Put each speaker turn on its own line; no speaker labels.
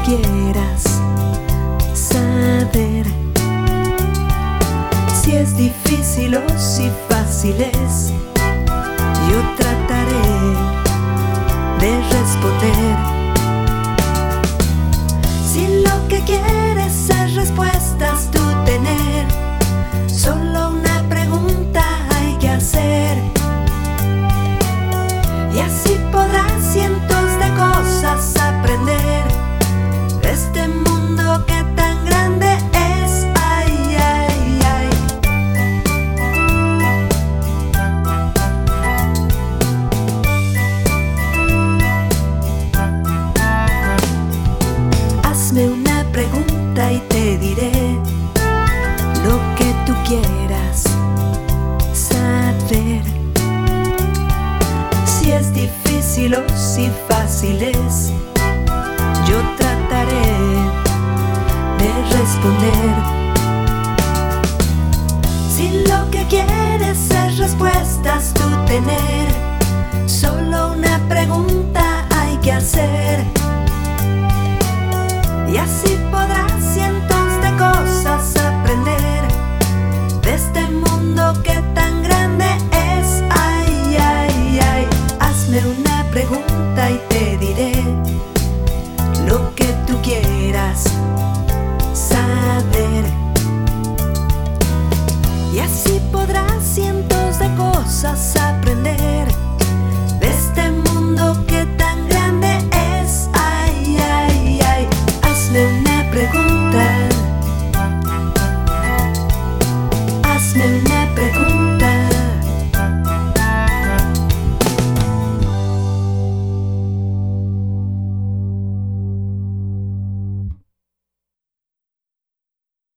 quieras saber si es difícil o si fácil es. Yo trataré de responder. Si lo que quieres es respuestas tú tener, solo una pregunta hay que hacer, y así podrás cientos de cosas aprender de este mundo que tan grande es. Ay, ay, ay. Hazme una pregunta y te diré lo que tú quieras saber. Si es difícil o si fácil es, yo trataré de responder. Si lo que quieres es respuestas tú tener, solo una pregunta hay que hacer, y así podrás siempre